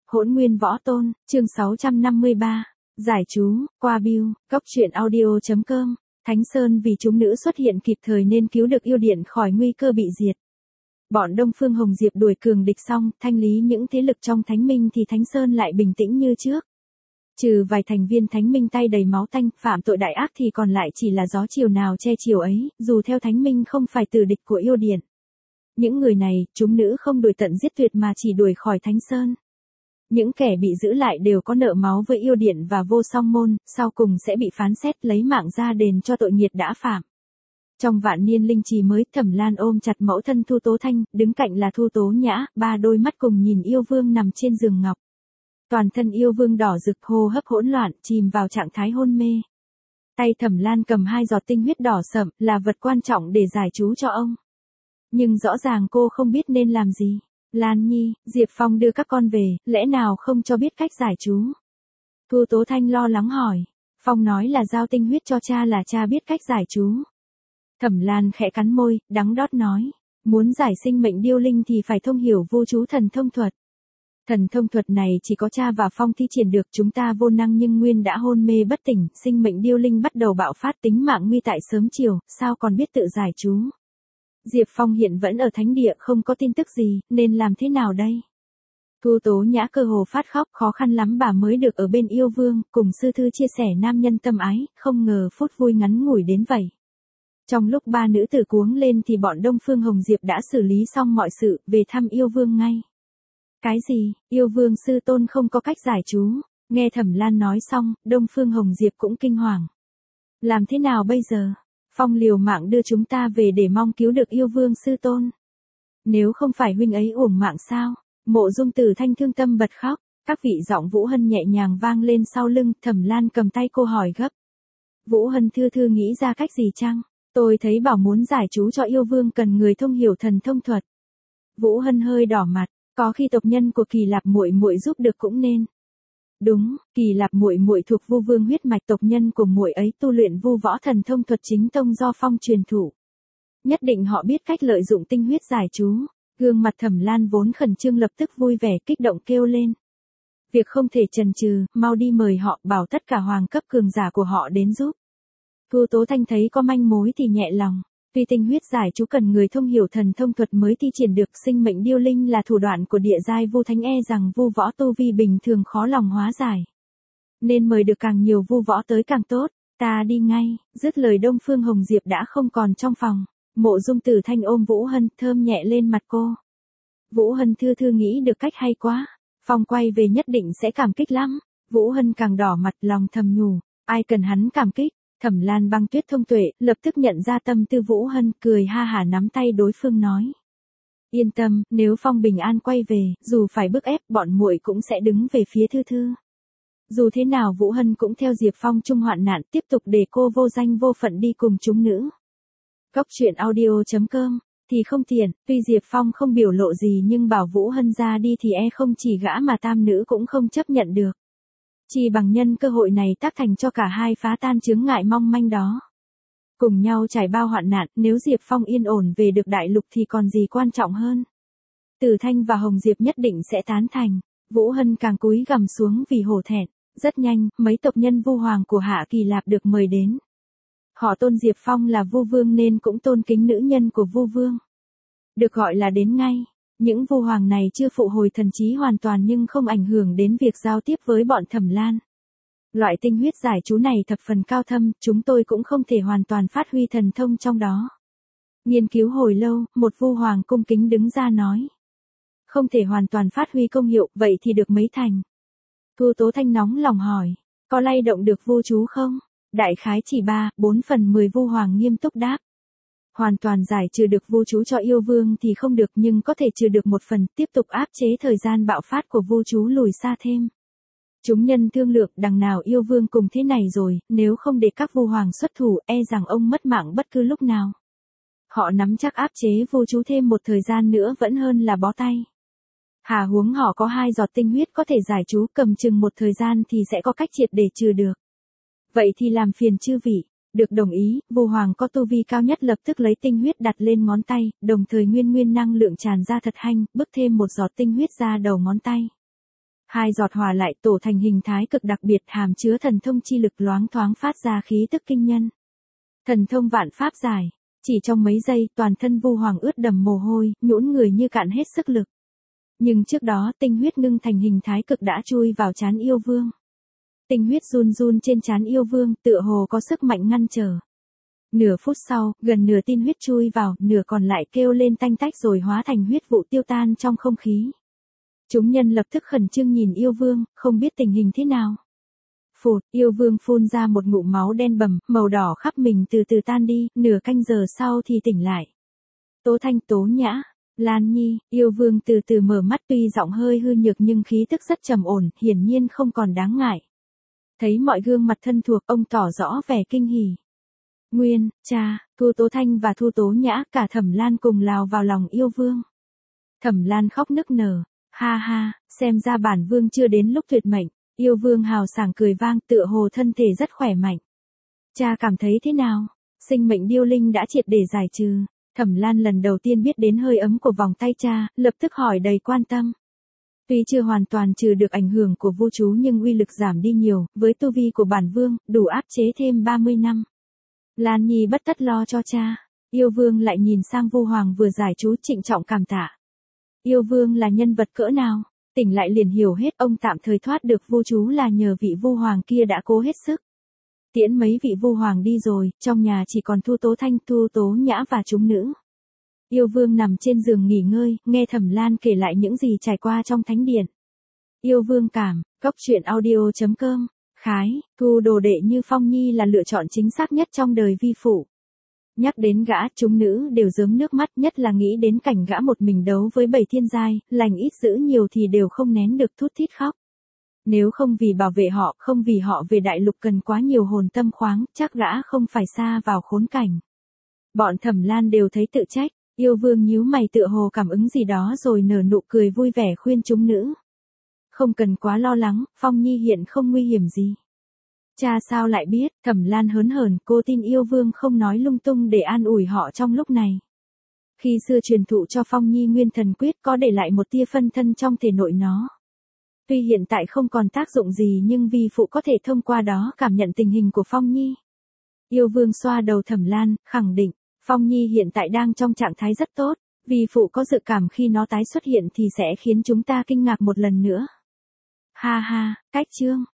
Hỗn Nguyên Võ Tôn, chương 653. Giải chú, qua Bill, Cốc truyện audio.com. Thánh Sơn vì chúng nữ xuất hiện kịp thời nên cứu được yêu điện khỏi nguy cơ bị diệt. Bọn Đông Phương Hồng Diệp đuổi cường địch xong, thanh lý những thế lực trong Thánh Minh thì Thánh Sơn lại bình tĩnh như trước. Trừ vài thành viên Thánh Minh tay đầy máu tanh, phạm tội đại ác thì còn lại chỉ là gió chiều nào che chiều ấy, dù theo Thánh Minh không phải tử địch của yêu điện. Những người này, chúng nữ không đuổi tận giết tuyệt mà chỉ đuổi khỏi Thánh Sơn. Những kẻ bị giữ lại đều có nợ máu với yêu điện và vô song môn, sau cùng sẽ bị phán xét lấy mạng ra đền cho tội nghiệt đã phạm. Trong vạn niên linh trì mới, Thẩm Lan ôm chặt mẫu thân Thu Tố Thanh, đứng cạnh là Thu Tố Nhã, ba đôi mắt cùng nhìn yêu vương nằm trên giường ngọc. Toàn thân yêu vương đỏ rực, hô hấp hỗn loạn, chìm vào trạng thái hôn mê. Tay Thẩm Lan cầm 2 giọt tinh huyết đỏ sậm, là vật quan trọng để giải chú cho ông. Nhưng rõ ràng cô không biết nên làm gì. Lan Nhi, Diệp Phong đưa các con về, lẽ nào không cho biết cách giải chú? Thu Tố Thanh lo lắng hỏi. Phong nói là giao tinh huyết cho cha là cha biết cách giải chú. Thẩm Lan khẽ cắn môi, đắng đót nói. Muốn giải sinh mệnh điêu linh thì phải thông hiểu vô chú thần thông thuật. Thần thông thuật này chỉ có cha và Phong thi triển được, chúng ta vô năng nhưng nguyên đã hôn mê bất tỉnh, sinh mệnh điêu linh bắt đầu bạo phát, tính mạng nguy tại sớm chiều, sao còn biết tự giải chú? Diệp Phong hiện vẫn ở thánh địa, không có tin tức gì, nên làm thế nào đây? Thu Tố Nhã cơ hồ phát khóc, khó khăn lắm bà mới được ở bên yêu vương, cùng sư thư chia sẻ nam nhân tâm ái, không ngờ phút vui ngắn ngủi đến vậy. Trong lúc ba nữ tử cuống lên thì bọn Đông Phương Hồng Diệp đã xử lý xong mọi sự, về thăm yêu vương ngay. Cái gì, yêu vương sư tôn không có cách giải chú? Nghe Thẩm Lan nói xong, Đông Phương Hồng Diệp cũng kinh hoàng. Làm thế nào bây giờ? Phong liều mạng đưa chúng ta về để mong cứu được yêu vương sư tôn. Nếu không phải huynh ấy uổng mạng sao? Mộ Dung Tử Thanh thương tâm bật khóc. Các vị giọng Vũ Hân nhẹ nhàng vang lên sau lưng, Thẩm Lan cầm tay cô hỏi gấp. Vũ Hân thư nghĩ ra cách gì chăng? Tôi thấy bảo muốn giải chú cho yêu vương cần người thông hiểu thần thông thuật. Vũ Hân hơi đỏ mặt, có khi tộc nhân của Kỳ Lạp muội muội giúp được cũng nên. Đúng, Kỳ Lạp muội muội thuộc Vu Vương huyết mạch, tộc nhân của muội ấy tu luyện Vu võ thần thông thuật chính tông do Phong truyền thụ. Nhất định họ biết cách lợi dụng tinh huyết giải chú. Gương mặt Thẩm Lan vốn khẩn trương lập tức vui vẻ, kích động kêu lên. Việc không thể chần chừ, mau đi mời họ, bảo tất cả hoàng cấp cường giả của họ đến giúp. Thu Tố Thanh thấy có manh mối thì nhẹ lòng. Tuy tinh huyết giải chú cần người thông hiểu thần thông thuật mới thi triển được, sinh mệnh điêu linh là thủ đoạn của địa giai Vu Thánh, rằng Vu võ tu vi bình thường khó lòng hóa giải. Nên mời được càng nhiều Vu võ tới càng tốt, ta đi ngay. Dứt lời Đông Phương Hồng Diệp đã không còn trong phòng. Mộ Dung Tử Thanh ôm Vũ Hân, thơm nhẹ lên mặt cô. Vũ Hân thư nghĩ được cách hay quá. Phong quay về nhất định sẽ cảm kích lắm. Vũ Hân càng đỏ mặt, lòng thầm nhủ, ai cần hắn cảm kích. Thẩm Lan Băng Tuyết thông tuệ, lập tức nhận ra tâm tư Vũ Hân, cười ha hả nắm tay đối phương nói. Yên tâm, nếu Phong bình an quay về, dù phải bức ép, bọn muội cũng sẽ đứng về phía Thư. Dù thế nào Vũ Hân cũng theo Diệp Phong chung hoạn nạn, tiếp tục để cô vô danh vô phận đi cùng chúng nữ. Cốc truyện audio.com, thì không tiện, tuy Diệp Phong không biểu lộ gì nhưng bảo Vũ Hân ra đi thì không chỉ gã mà tam nữ cũng không chấp nhận được. Chỉ bằng nhân cơ hội này tác thành cho cả hai phá tan chướng ngại mong manh đó. Cùng nhau trải bao hoạn nạn, nếu Diệp Phong yên ổn về được đại lục thì còn gì quan trọng hơn. Tử Thanh và Hồng Diệp nhất định sẽ tán thành. Vũ Hân càng cúi gằm xuống vì hổ thẹn. Rất nhanh, mấy tộc nhân Vu Hoàng của Hạ Kỳ Lạp được mời đến. Họ tôn Diệp Phong là Vu Vương nên cũng tôn kính nữ nhân của Vu Vương. Được gọi là đến ngay. Những Vu Hoàng này chưa phụ hồi thần trí hoàn toàn nhưng không ảnh hưởng đến việc giao tiếp với bọn Thẩm Lan. Loại tinh huyết giải chú này thập phần cao thâm, chúng tôi cũng không thể hoàn toàn phát huy thần thông trong đó. Nghiên cứu hồi lâu, một Vu Hoàng cung kính đứng ra nói. Không thể hoàn toàn phát huy công hiệu, vậy thì được mấy thành? Thu Tố Thanh nóng lòng hỏi, có lay động được vu chú không? Đại khái chỉ 3/4 Vu Hoàng nghiêm túc đáp. Hoàn toàn giải trừ được vu chú cho yêu vương thì không được nhưng có thể trừ được 1 phần, tiếp tục áp chế thời gian bạo phát của vu chú lùi xa thêm. Chúng nhân thương lượng đằng nào yêu vương cùng thế này rồi, nếu không để các Vu Hoàng xuất thủ rằng ông mất mạng bất cứ lúc nào. Họ nắm chắc áp chế vu chú thêm một thời gian nữa vẫn hơn là bó tay. Hà huống họ có 2 giọt tinh huyết có thể giải chú, cầm chừng một thời gian thì sẽ có cách triệt để trừ được. Vậy thì làm phiền chư vị. Được đồng ý, Vu Hoàng có tu vi cao nhất lập tức lấy tinh huyết đặt lên ngón tay, đồng thời nguyên năng lượng tràn ra thật hanh, bước thêm 1 giọt tinh huyết ra đầu ngón tay. Hai giọt hòa lại tổ thành hình thái cực đặc biệt hàm chứa thần thông chi lực loáng thoáng phát ra khí tức kinh nhân. Thần thông vạn pháp giải, chỉ trong mấy giây toàn thân Vu Hoàng ướt đẫm mồ hôi, nhũn người như cạn hết sức lực. Nhưng trước đó tinh huyết ngưng thành hình thái cực đã chui vào trán yêu vương. Tinh huyết run run trên trán yêu vương tựa hồ có sức mạnh ngăn trở. Nửa phút sau, gần nửa tin huyết chui vào, nửa còn lại kêu lên tanh tách rồi hóa thành huyết vụ tiêu tan trong không khí. Chúng nhân lập tức khẩn trương nhìn yêu vương, không biết tình hình thế nào. Phụt, yêu vương phun ra một ngụm máu đen bầm, màu đỏ khắp mình từ từ tan đi, nửa canh giờ sau thì tỉnh lại. Tố Thanh, Tố Nhã, Lan Nhi, yêu vương từ từ mở mắt tuy giọng hơi hư nhược nhưng khí tức rất trầm ổn, hiển nhiên không còn đáng ngại. Thấy mọi gương mặt thân thuộc, ông tỏ rõ vẻ kinh hỉ. Nguyên, cha, Thu Tố Thanh và Thu Tố Nhã cả Thẩm Lan cùng lao vào lòng yêu vương. Thẩm Lan khóc nức nở, ha ha, xem ra bản vương chưa đến lúc tuyệt mệnh. Yêu vương hào sảng cười vang tựa hồ thân thể rất khỏe mạnh. Cha cảm thấy thế nào? Sinh mệnh điêu linh đã triệt để giải trừ. Thẩm Lan lần đầu tiên biết đến hơi ấm của vòng tay cha, lập tức hỏi đầy quan tâm. Tuy chưa hoàn toàn trừ được ảnh hưởng của vu chú nhưng uy lực giảm đi nhiều, với tu vi của bản vương, đủ áp chế thêm 30 năm. Lan Nhi bất tất lo cho cha. Yêu vương lại nhìn sang Vu Hoàng vừa giải chú trịnh trọng cảm tạ. Yêu vương là nhân vật cỡ nào? Tỉnh lại liền hiểu hết, ông tạm thời thoát được vu chú là nhờ vị Vu Hoàng kia đã cố hết sức. Tiễn mấy vị Vu Hoàng đi rồi, trong nhà chỉ còn Thu Tố Thanh, Thu Tố Nhã và chúng nữ. Yêu vương nằm trên giường nghỉ ngơi, nghe Thẩm Lan kể lại những gì trải qua trong thánh điện. Yêu vương cảm, cốc.audio.com, khái, thu đồ đệ như Phong Nhi là lựa chọn chính xác nhất trong đời vi phụ. Nhắc đến gã, chúng nữ đều rớm nước mắt, nhất là nghĩ đến cảnh gã một mình đấu với 7 thiên giai, lành ít dữ nhiều thì đều không nén được thút thít khóc. Nếu không vì bảo vệ họ, không vì họ về đại lục cần quá nhiều hồn tâm khoáng, chắc gã không phải xa vào khốn cảnh. Bọn Thẩm Lan đều thấy tự trách, yêu vương nhíu mày tựa hồ cảm ứng gì đó rồi nở nụ cười vui vẻ khuyên chúng nữ. Không cần quá lo lắng, Phong Nhi hiện không nguy hiểm gì. Cha sao lại biết? Thẩm Lan hớn hởn, cô tin yêu vương không nói lung tung để an ủi họ trong lúc này. Khi xưa truyền thụ cho Phong Nhi Nguyên Thần Quyết có để lại một tia phân thân trong thể nội nó. Tuy hiện tại không còn tác dụng gì nhưng vi phụ có thể thông qua đó cảm nhận tình hình của Phong Nhi. Yêu vương xoa đầu Thẩm Lan, khẳng định, Phong Nhi hiện tại đang trong trạng thái rất tốt, vi phụ có dự cảm khi nó tái xuất hiện thì sẽ khiến chúng ta kinh ngạc một lần nữa. Ha ha, cách chương.